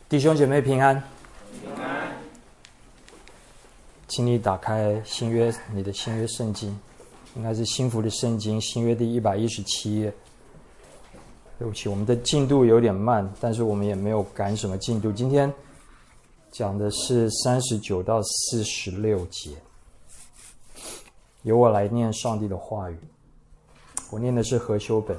弟兄姐妹平安。 平安。 请你打开新约，你的新约圣经，应该是新福的圣经，新约第117页。对不起，我们的进度有点慢，但是我们也没有赶什么进度。今天讲的是39到46节，由我来念上帝的话语。我念的是和修本。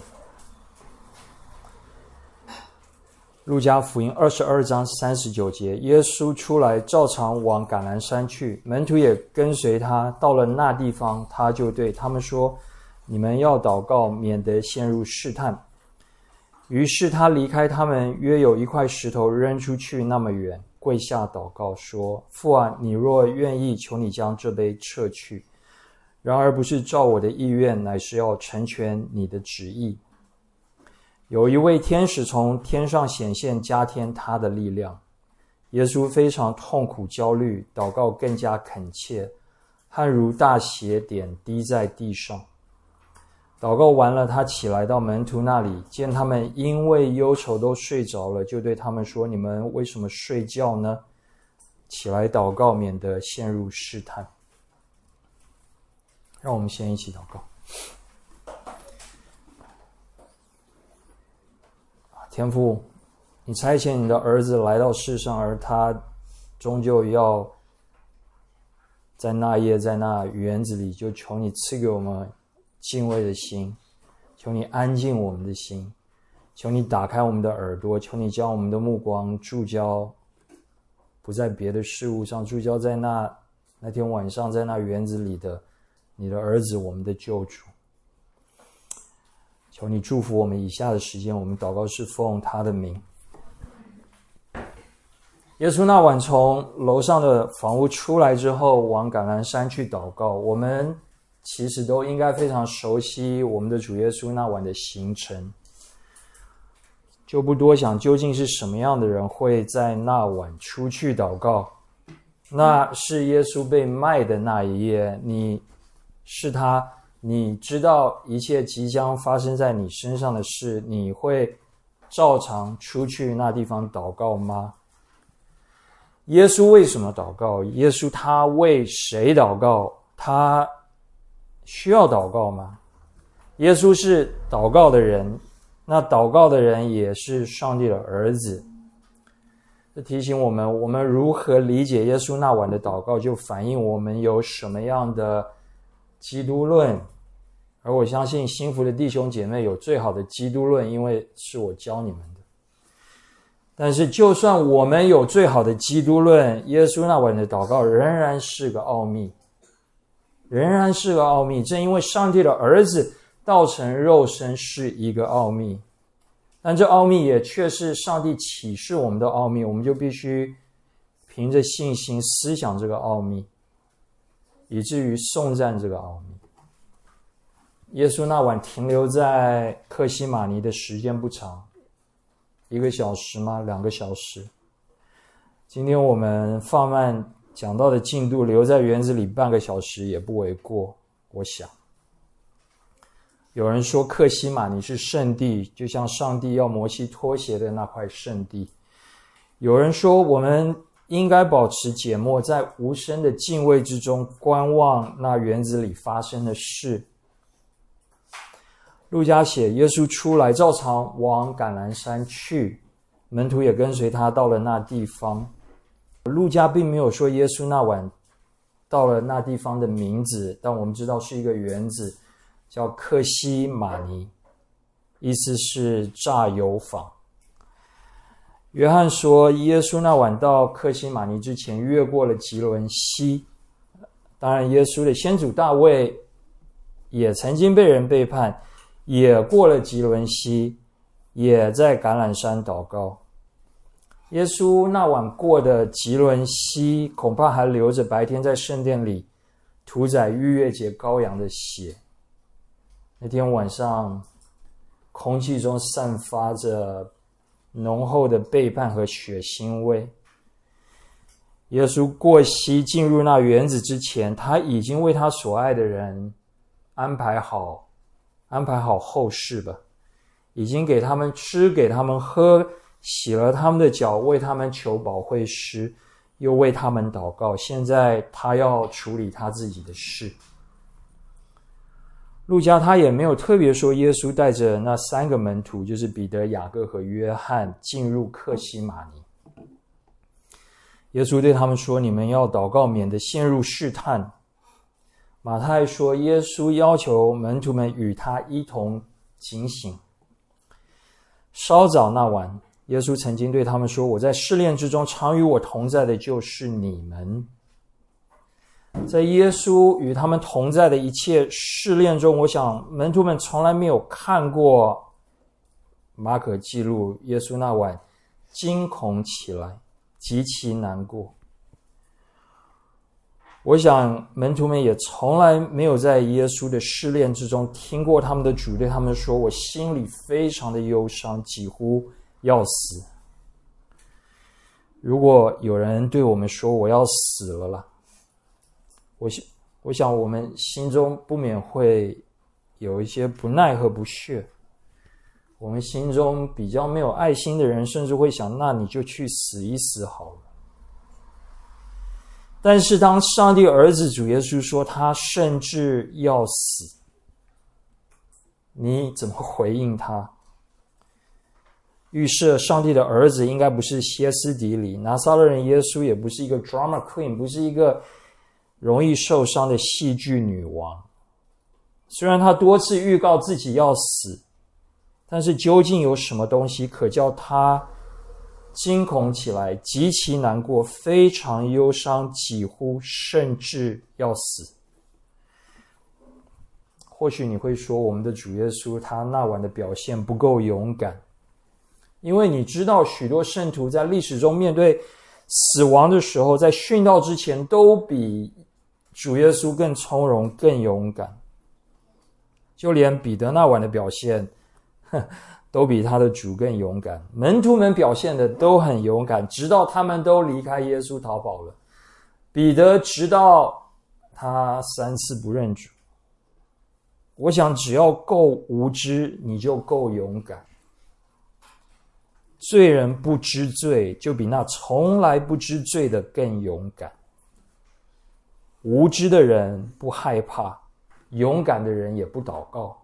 路加福音22章39节，耶稣出来照常往橄榄山去，门徒也跟随他。到了那地方，他就对他们说：你们要祷告，免得陷入试探。于是他离开他们，约有一块石头扔出去那么远，跪下祷告说：父啊，你若愿意，求你将这杯撤去。然而不是照我的意愿，乃是要成全你的旨意。有一位天使从天上显现，加添他的力量。耶稣非常痛苦焦虑，祷告更加恳切，汗如大血点滴在地上。祷告完了，他起来到门徒那里，见他们因为忧愁都睡着了，就对他们说：你们为什么睡觉呢？起来祷告，免得陷入试探。让我们先一起祷告。天父，你差遣你的儿子来到世上，而他终究要在那夜在那园子里，就求你赐给我们敬畏的心，求你安静我们的心，求你打开我们的耳朵，求你将我们的目光注焦不在别的事物上，注焦在那天晚上在那园子里的你的儿子，我们的救主。求你祝福我们以下的时间，我们祷告是奉他的名。耶稣那晚从楼上的房屋出来之后，往橄榄山去祷告。我们其实都应该非常熟悉我们的主耶稣那晚的行程，就不多想究竟是什么样的人会在那晚出去祷告。那是耶稣被卖的那一夜，你是他，你知道一切即将发生在你身上的事，你会照常出去那地方祷告吗？耶稣为什么祷告？耶稣他为谁祷告？他需要祷告吗？耶稣是祷告的人，那祷告的人也是上帝的儿子。这提醒我们如何理解耶稣那晚的祷告，就反映我们有什么样的基督论。而我相信新福的弟兄姐妹有最好的基督论，因为是我教你们的。但是就算我们有最好的基督论，耶稣那晚的祷告仍然是个奥秘，仍然是个奥秘。正因为上帝的儿子道成肉身是一个奥秘，但这奥秘也却是上帝启示我们的奥秘，我们就必须凭着信心思想这个奥秘，以至于颂赞这个奥秘。耶稣那晚停留在客西马尼的时间不长，1个小时吗？2个小时。今天我们放慢讲到的进度，留在园子里半个小时也不为过，我想。有人说客西马尼是圣地，就像上帝要摩西脱鞋的那块圣地。有人说我们应该保持缄默，在无声的敬畏之中观望那园子里发生的事。路加写耶稣出来照常往橄榄山去，门徒也跟随他到了那地方。路加并没有说耶稣那晚到了那地方的名字，但我们知道是一个园子，叫客西马尼，意思是榨油坊。约翰说耶稣那晚到客西马尼之前越过了吉伦溪。当然耶稣的先祖大卫也曾经被人背叛，也过了吉伦溪，也在橄榄山祷告。耶稣那晚过的吉伦溪恐怕还留着白天在圣殿里屠宰逾越节羔羊的血。那天晚上空气中散发着浓厚的背叛和血腥味。耶稣过溪进入那园子之前，他已经为他所爱的人安排好后事吧，已经给他们吃给他们喝， 洗了他们的脚，为他们求保惠师，又为他们祷告。现在他要处理他自己的事。路加他也没有特别说耶稣带着那3个门徒，就是彼得、雅各和约翰，进入客西马尼。耶稣对他们说，你们要祷告，免得陷入试探。马太说，耶稣要求门徒们与他一同警醒。稍早那晚，耶稣曾经对他们说，我在试炼之中，常与我同在的就是你们。在耶稣与他们同在的一切试炼中，我想门徒们从来没有看过马可记录耶稣那晚惊恐起来，极其难过。我想门徒们也从来没有在耶稣的试炼之中听过他们的主对他们说，我心里非常的忧伤，几乎要死。如果有人对我们说我要死了啦，我想我们心中不免会有一些不耐和不屑。我们心中比较没有爱心的人甚至会想，那你就去死一死好了。但是当上帝儿子主耶稣说他甚至要死，你怎么回应他？预设上帝的儿子应该不是歇斯底里，拿撒勒人耶稣也不是一个 drama queen， 不是一个容易受伤的戏剧女王。虽然他多次预告自己要死，但是究竟有什么东西可叫他惊恐起来，极其难过，非常忧伤，几乎甚至要死？或许你会说，我们的主耶稣他那晚的表现不够勇敢，因为你知道许多圣徒在历史中面对死亡的时候，在殉道之前都比主耶稣更从容，更勇敢。就连彼得那晚的表现都比他的主更勇敢。门徒们表现的都很勇敢，直到他们都离开耶稣逃跑了。彼得直到他3次不认主。我想只要够无知，你就够勇敢。罪人不知罪，就比那从来不知罪的更勇敢。无知的人不害怕，勇敢的人也不祷告。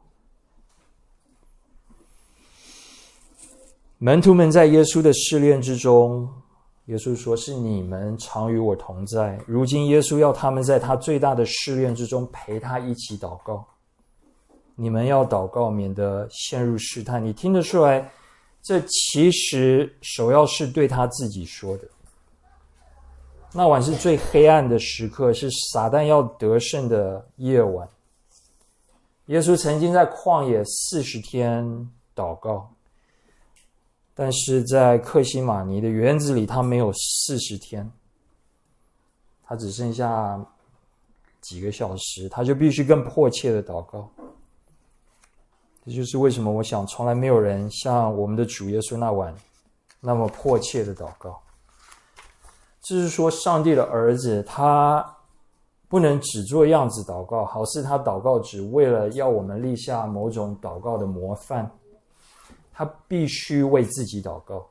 门徒们在耶稣的试炼之中，耶稣说，是你们常与我同在。如今耶稣要他们在他最大的试炼之中陪他一起祷告。你们要祷告，免得陷入试探。你听得出来，这其实首要是对他自己说的。那晚是最黑暗的时刻，是撒旦要得胜的夜晚。耶稣曾经在旷野40天祷告，但是在客西马尼的园子里，他没有40天，他只剩下几个小时，他就必须更迫切的祷告。这就是为什么我想从来没有人像我们的主耶稣那晚那么迫切的祷告。这是说上帝的儿子他不能只做样子祷告，好似他祷告只为了要我们立下某种祷告的模范，他必须为自己祷告。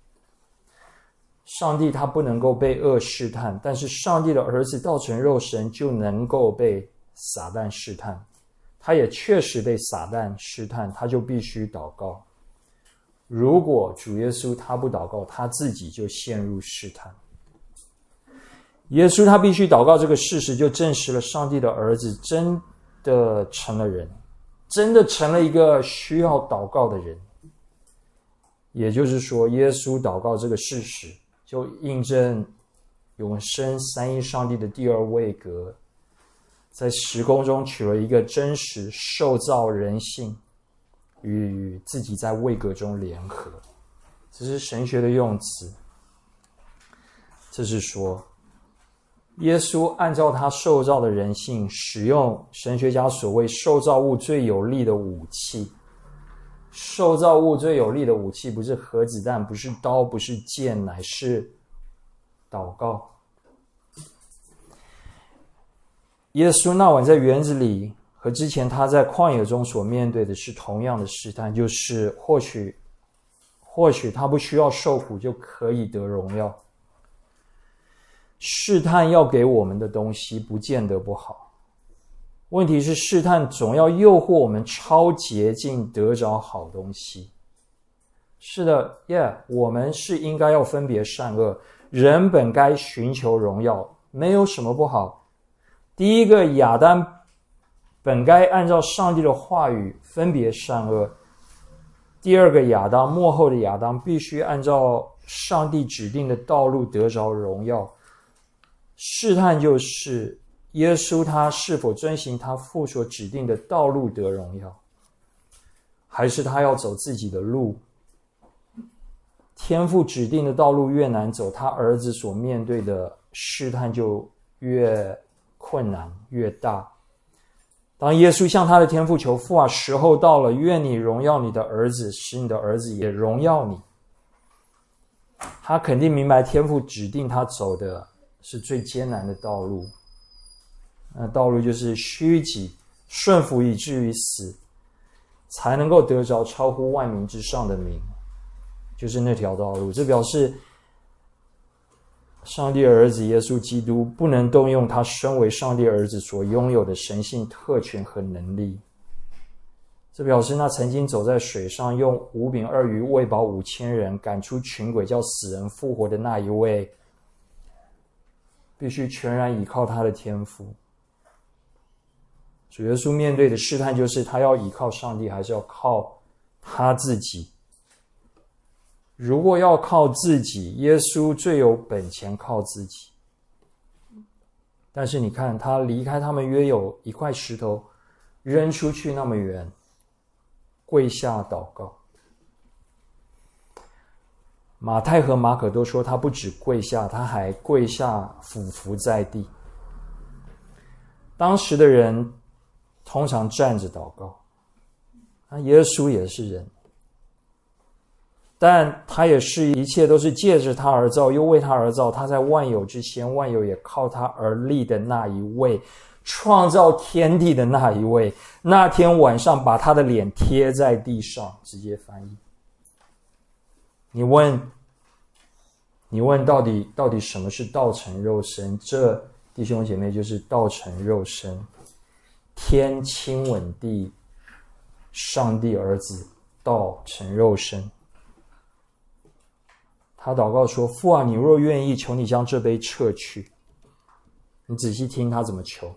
上帝他不能够被恶试探，但是上帝的儿子道成肉身就能够被撒旦试探。他也确实被撒旦试探，他就必须祷告。如果主耶稣他不祷告，他自己就陷入试探。耶稣他必须祷告这个事实，就证实了上帝的儿子真的成了人，真的成了一个需要祷告的人。也就是说，耶稣祷告这个事实，就印证永生三一上帝的第二位格在时空中取了一个真实受造人性，与自己在位格中联合。这是神学的用词。这是说，耶稣按照他受造的人性，使用神学家所谓受造物最有力的武器。受造物最有力的武器不是核子弹，不是刀，不是剑，乃是祷告。耶稣那晚在园子里，和之前他在旷野中所面对的是同样的试探，就是或或许他不需要受苦就可以得荣耀。试探要给我们的东西不见得不好，问题是试探总要诱惑我们超捷径得着好东西。是的，我们是应该要分别善恶，人本该寻求荣耀，没有什么不好。第一个，亚当本该按照上帝的话语分别善恶。第二个亚当，末后的亚当必须按照上帝指定的道路得着荣耀。试探就是耶稣他是否遵行他父所指定的道路得荣耀，还是他要走自己的路。天父指定的道路越难走，他儿子所面对的试探就越困难越大。当耶稣向他的天父求父啊，时候到了，愿你荣耀你的儿子，使你的儿子也荣耀你。他肯定明白天父指定他走的是最艰难的道路，那道路就是虚己顺服以至于死，才能够得着超乎万民之上的名，就是那条道路。这表示上帝儿子耶稣基督不能动用他身为上帝儿子所拥有的神性特权和能力。这表示那曾经走在水上用5饼2鱼喂饱5000人，赶出群鬼叫死人复活的那一位，必须全然依靠他的天赋。主耶稣面对的试探就是他要依靠上帝还是要靠他自己。如果要靠自己，耶稣最有本钱靠自己。但是你看，他离开他们约有1块石头，扔出去那么远，跪下祷告。马太和马可都说他不止跪下，他还跪下俯伏在地。当时的人通常站着祷告，那耶稣也是人，但他也是一切都是借着他而造，又为他而造。他在万有之先，万有也靠他而立的那一位，创造天地的那一位，那天晚上把他的脸贴在地上，直接翻译。你问到底什么是道成肉身？这弟兄姐妹就是道成肉身，天亲吻地，上帝儿子道成肉身。他祷告说：父啊，你若愿意，求你将这杯撤去。你仔细听他怎么求。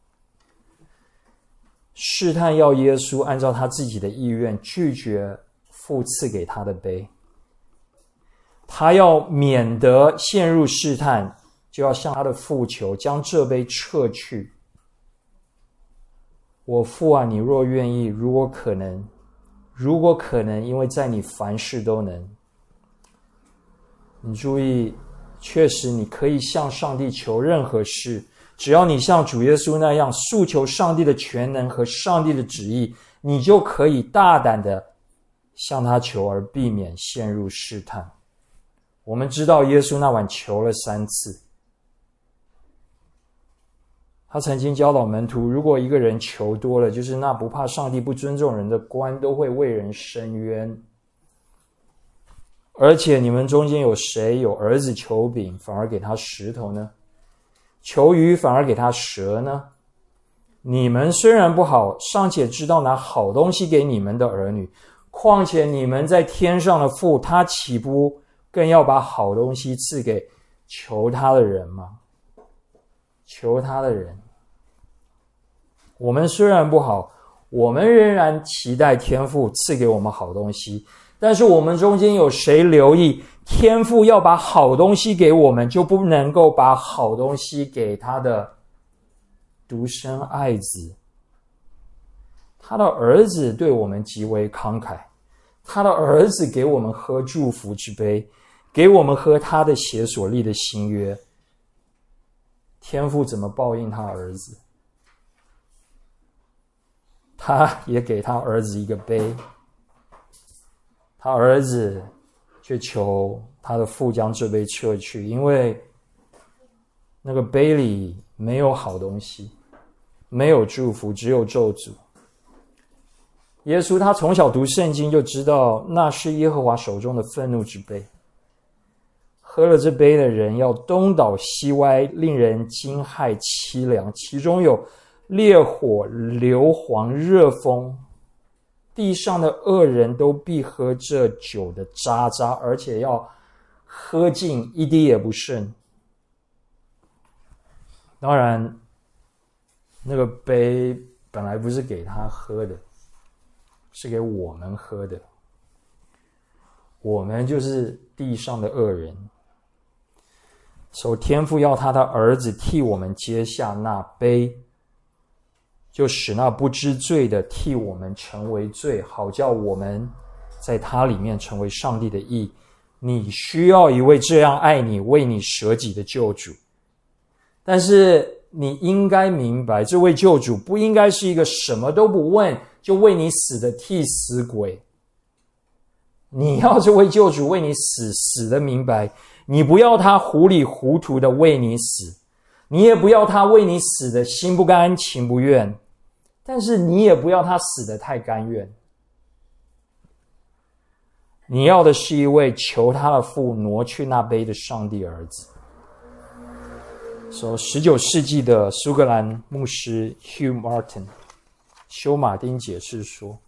试探要耶稣按照他自己的意愿拒绝父赐给他的杯，他要免得陷入试探，就要向他的父求将这杯撤去。我父啊，你若愿意，如果可能，因为在你凡事都能。你注意，确实你可以向上帝求任何事，只要你像主耶稣那样诉求上帝的全能和上帝的旨意，你就可以大胆的向他求，而避免陷入试探。我们知道耶稣那晚求了3次。他曾经教导门徒，如果一个人求多了，就是那不怕上帝不尊重人的官都会为人伸冤。而且你们中间有谁有儿子求饼反而给他石头呢？求鱼反而给他蛇呢？你们虽然不好，尚且知道拿好东西给你们的儿女，况且你们在天上的父，他岂不更要把好东西赐给求他的人吗？求他的人。我们虽然不好，我们仍然期待天父赐给我们好东西。但是我们中间有谁留意，天父要把好东西给我们，就不能够把好东西给他的独生爱子？他的儿子对我们极为慷慨，他的儿子给我们喝祝福之杯，给我们喝他的血所立的新约。天父怎么报应他儿子？他也给他儿子一个杯，他儿子却求他的父将这杯撤去，因为那个杯里没有好东西，没有祝福，只有咒诅。 耶稣他从小读圣经就知道那是耶和华手中的愤怒之杯，喝了这杯的人要东倒西歪，令人惊骇凄凉，其中有烈火、硫磺、热风，地上的恶人都必喝这酒的渣渣，而且要喝尽，一滴也不剩。当然那个杯本来不是给他喝的，是给我们喝的，我们就是地上的恶人。所以天父要他的儿子替我们接下那杯，就使那不知罪的替我们成为罪，好叫我们在他里面成为上帝的义。你需要一位这样爱你、为你舍己的救主，但是你应该明白，这位救主不应该是一个什么都不问就为你死的替死鬼。你要这位救主为你死的明白，你不要他糊里糊涂的为你死，你也不要他为你死的心不甘情不愿，但是你也不要他死的太甘愿。你要的是一位求他的父挪去那杯的上帝儿子。19世纪的苏格兰牧师 Hugh Martin 休马丁解释说，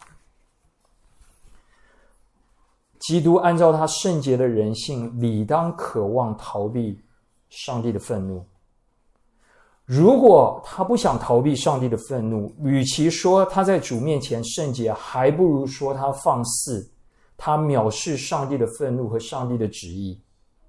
基督按照他圣洁的人性，理当渴望逃避上帝的愤怒。如果他不想逃避上帝的愤怒，与其说他在主面前圣洁，还不如说他放肆，他藐视上帝的愤怒和上帝的旨意。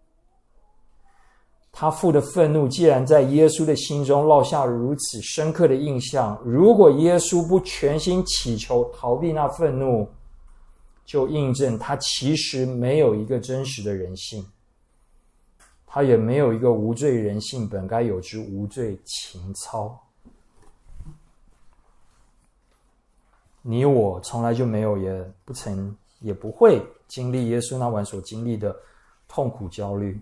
他父的愤怒既然在耶稣的心中烙下如此深刻的印象，如果耶稣不全心祈求逃避那愤怒，就印证他其实没有一个真实的人性，他也没有一个无罪人性本该有之无罪情操。你我从来就没有，也不曾也不会经历耶稣那晚所经历的痛苦焦虑。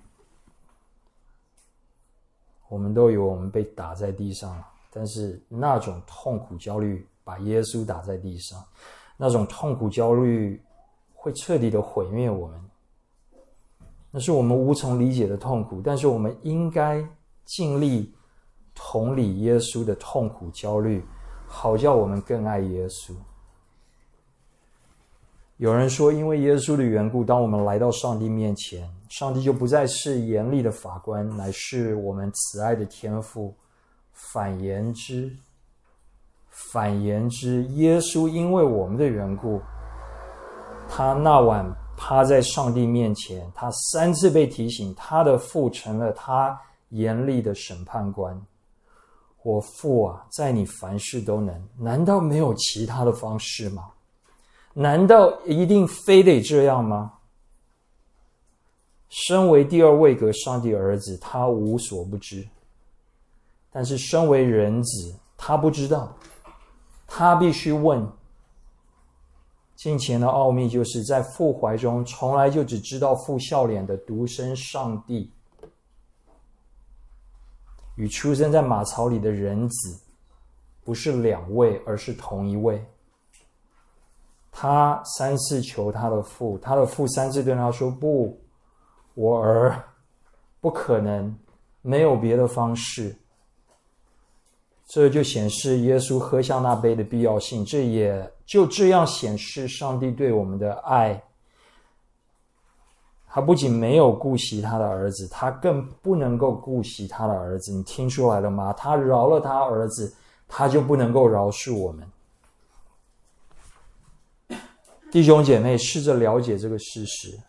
我们都以为我们被打在地上了，但是那种痛苦焦虑把耶稣打在地上，那种痛苦焦虑会彻底的毁灭我们，那是我们无从理解的痛苦，但是我们应该尽力同理耶稣的痛苦焦虑，好叫我们更爱耶稣。有人说，因为耶稣的缘故，当我们来到上帝面前，上帝就不再是严厉的法官，乃是我们慈爱的天父。反言之，耶稣因为我们的缘故，他那晚趴在上帝面前，他3次被提醒，他的父成了他严厉的审判官。我父啊，在你凡事都能，难道没有其他的方式吗？难道一定非得这样吗？身为第二位格上帝儿子，他无所不知，但是身为人子，他不知道，他必须问。敬虔的奥秘就是在父怀中从来就只知道父笑脸的独生上帝，与出生在马槽里的人子不是2位，而是同一位。他3次求他的父，他的父3次对他说，不，我儿，不可能，没有别的方式。这就显示耶稣喝下那杯的必要性，这也就这样显示上帝对我们的爱。他不仅没有顾惜他的儿子，他更不能够顾惜他的儿子。你听出来了吗？他饶了他儿子，他就不能够饶恕我们。弟兄姐妹，试着了解这个事实。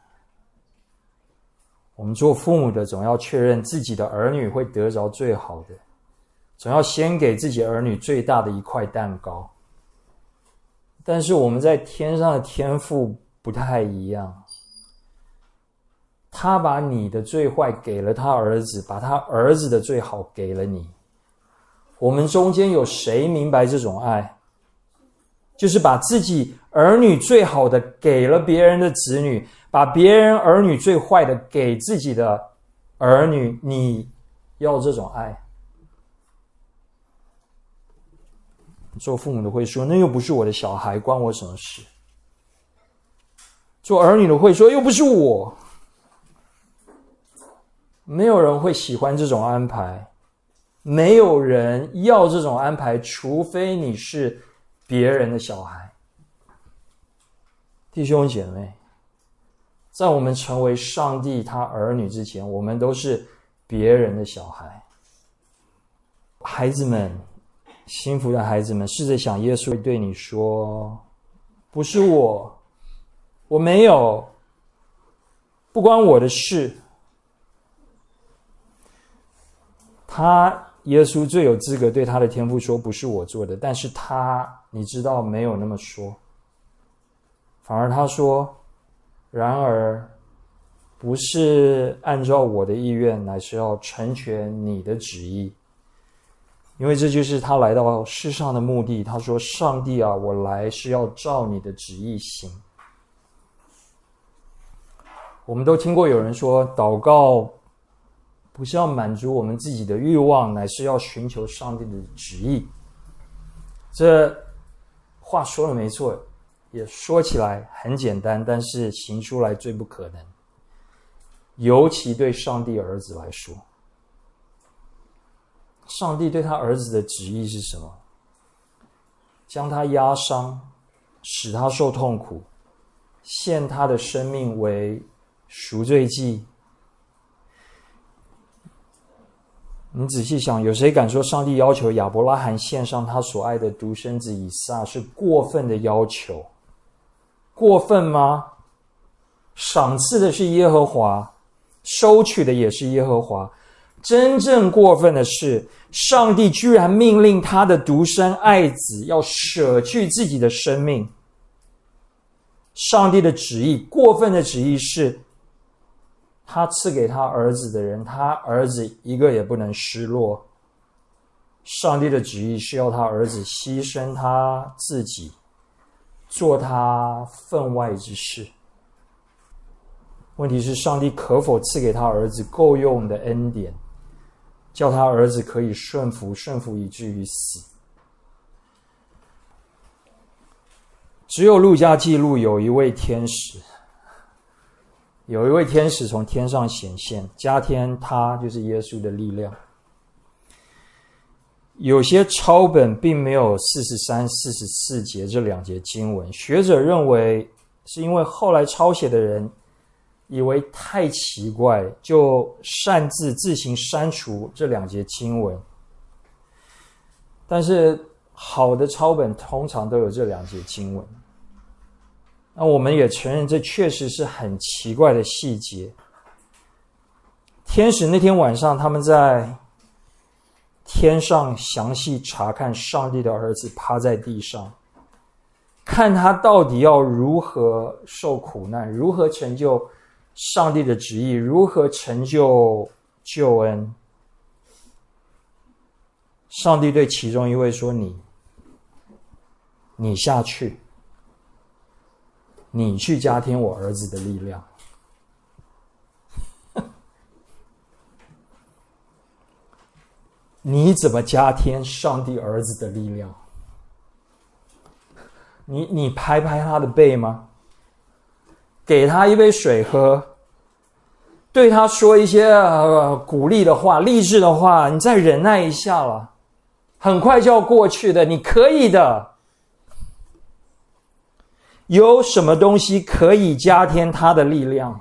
我们做父母的总要确认自己的儿女会得着最好的，总要先给自己儿女最大的一块蛋糕。但是我们在天上的天父不太一样，他把你的最坏给了他儿子，把他儿子的最好给了你。我们中间有谁明白这种爱？就是把自己儿女最好的给了别人的子女，把别人儿女最坏的给自己的儿女。你要这种爱？ 做父母的会说，那又不是我的小孩，关我什么事？做儿女的会说，又不是我。没有人会喜欢这种安排，没有人要这种安排，除非你是别人的小孩。弟兄姐妹，在我们成为上帝他儿女之前，我们都是别人的小孩。孩子们，幸福的孩子们，试着想，耶稣会对你说，不是我没有，不关我的事。耶稣最有资格对他的天父说，不是我做的，但是你知道没有那么说，反而他说，然而不是按照我的意愿，乃是要成全你的旨意。因为这就是他来到世上的目的。他说，上帝啊，我来是要照你的旨意行。我们都听过有人说，祷告不是要满足我们自己的欲望，乃是要寻求上帝的旨意。这话说的没错，也说起来很简单，但是行出来最不可能，尤其对上帝儿子来说。上帝对他儿子的旨意是什么？将他压伤，使他受痛苦，献他的生命为赎罪祭。你仔细想，有谁敢说上帝要求亚伯拉罕献上他所爱的独生子以撒是过分的要求？过分吗？赏赐的是耶和华，收取的也是耶和华。真正过分的是，上帝居然命令他的独生爱子要舍去自己的生命。上帝的旨意，过分的旨意是，他赐给他儿子的人，他儿子一个也不能失落。上帝的旨意是要他儿子牺牲他自己，做他分外之事。问题是，上帝可否赐给他儿子够用的恩典，叫他儿子可以顺服以至于死？只有路加记录有一位天使从天上显现，加添他就是耶稣的力量。有些抄本并没有43、44节这两节经文，学者认为是因为后来抄写的人以为太奇怪，就擅自自行删除这两节经文。但是好的抄本通常都有这两节经文。那我们也承认这确实是很奇怪的细节。天使那天晚上，他们在天上详细查看上帝的儿子趴在地上，看他到底要如何受苦难，如何成就上帝的旨意，如何成就救恩。上帝对其中一位说，你下去，你去加添我儿子的力量。你怎么加添上帝儿子的力量？你拍拍他的背吗？给他一杯水喝，对他说一些鼓励的话、励志的话，你再忍耐一下了，很快就要过去的，你可以的。有什么东西可以加添他的力量？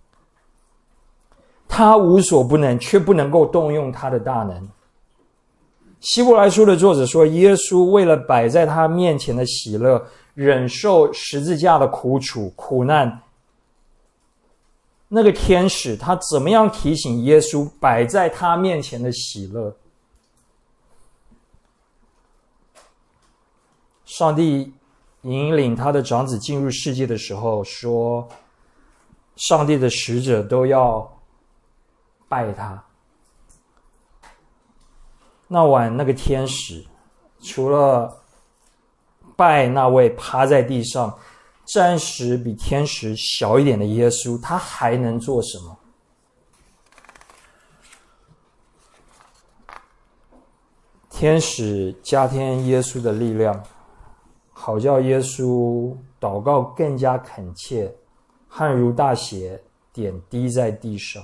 他无所不能，却不能够动用他的大能。希伯来书的作者说，耶稣为了摆在他面前的喜乐，忍受十字架的苦难。那个天使他怎么样提醒耶稣摆在他面前的喜乐？上帝引领他的长子进入世界的时候说，上帝的使者都要拜他。那晚那个天使除了拜那位趴在地上暂时比天使小一点的耶稣，他还能做什么？ 天使加添耶稣的力量，好叫耶稣祷告更加恳切，汗如大血点滴在地上。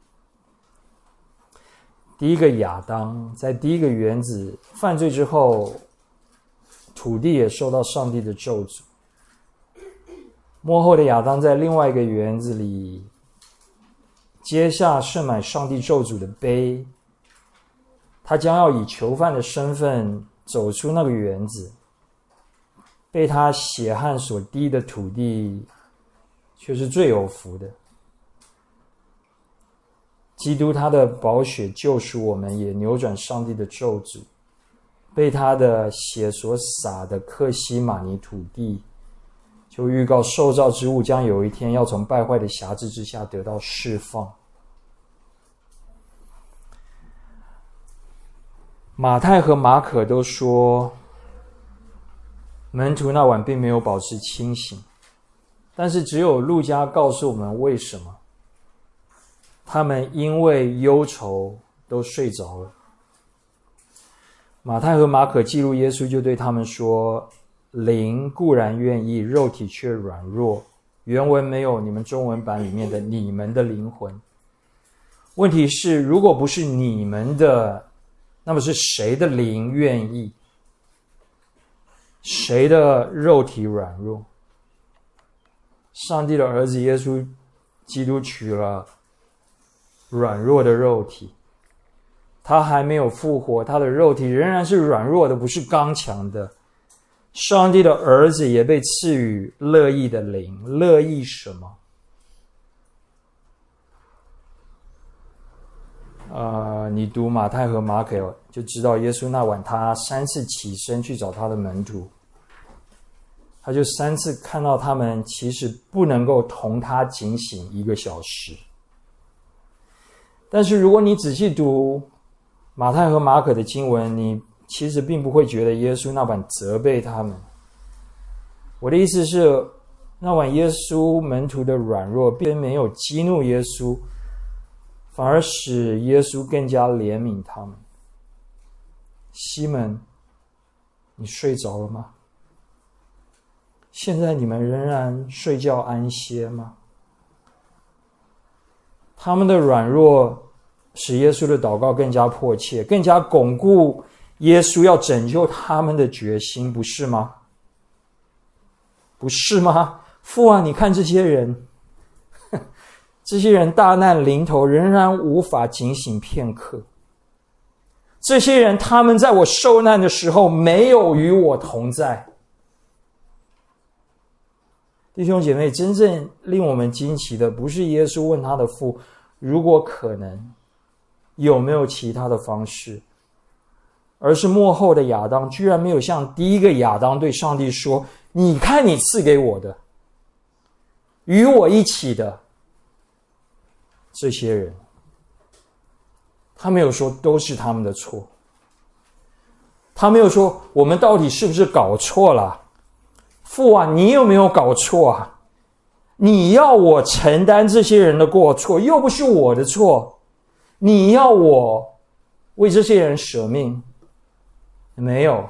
第一个亚当在第一个园子犯罪之后，土地也受到上帝的咒诅。末后的亚当在另外一个园子里接下盛满上帝咒诅的杯，他将要以囚犯的身份走出那个园子，被他血汗所滴的土地却是最有福的。基督他的宝血救赎我们，也扭转上帝的咒诅。被他的血所洒的克西马尼土地，就预告受造之物将有一天要从败坏的辖制之下得到释放。马太和马可都说，门徒那晚并没有保持清醒，但是只有路加告诉我们为什么。他们因为忧愁都睡着了。马太和马可记录耶稣就对他们说，灵固然愿意，肉体却软弱。原文没有你们中文版里面的你们的灵魂。问题是，如果不是你们的，那么是谁的灵愿意？谁的肉体软弱？上帝的儿子耶稣基督取了软弱的肉体，他还没有复活，他的肉体仍然是软弱的，不是刚强的。上帝的儿子也被赐予乐意的灵。乐意什么？你读马太和马可就知道，耶稣那晚他3次起身去找他的门徒，他就3次看到他们其实不能够同他警醒1个小时。但是如果你仔细读马太和马可的经文，你其实并不会觉得耶稣那晚责备他们。我的意思是，那晚耶稣门徒的软弱并没有激怒耶稣，反而使耶稣更加怜悯他们。西门，你睡着了吗？现在你们仍然睡觉安歇吗？他们的软弱使耶稣的祷告更加迫切，更加巩固耶稣要拯救他们的决心，不是吗？不是吗？父啊，你看这些人，这些人大难临头仍然无法警醒片刻。这些人他们在我受难的时候没有与我同在。弟兄姐妹，真正令我们惊奇的不是耶稣问他的父，如果可能有没有其他的方式，而是末后的亚当居然没有像第一个亚当对上帝说，你看你赐给我的，与我一起的这些人，他没有说都是他们的错，他没有说我们到底是不是搞错了，父啊，你有没有搞错啊？你要我承担这些人的过错，又不是我的错，你要我为这些人舍命？没有，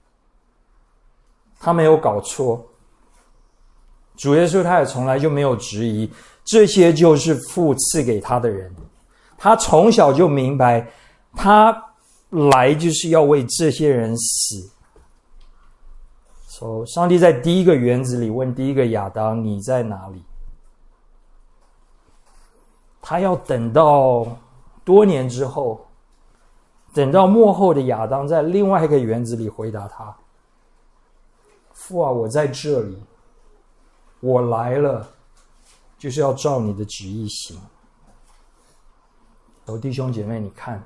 他没有搞错。主耶稣他也从来就没有质疑，这些就是父赐给他的人。他从小就明白，他来就是要为这些人死。上帝在第一个园子里问第一个亚当，你在哪里？他要等到多年之后，等到末后的亚当在另外一个园子里回答他，父啊，我在这里，我来了，就是要照你的旨意行。弟兄姐妹，你看，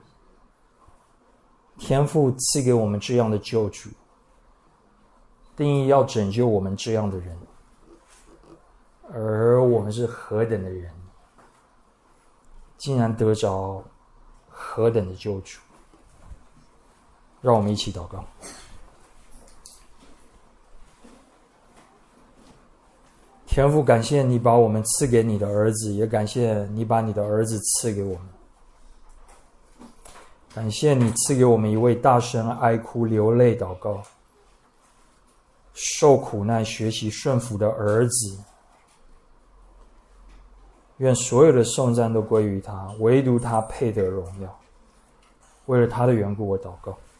天父赐给我们这样的救主，定义要拯救我们这样的人，而我们是何等的人，竟然得着何等的救主。让我们一起祷告。天父，感谢你把我们赐给你的儿子，也感谢你把你的儿子赐给我们。 感谢你赐给我们一位大声哀哭流泪祷告、受苦难学习顺服的儿子。愿所有的颂赞都归于他，唯独他配得荣耀。为了他的缘故，我祷告。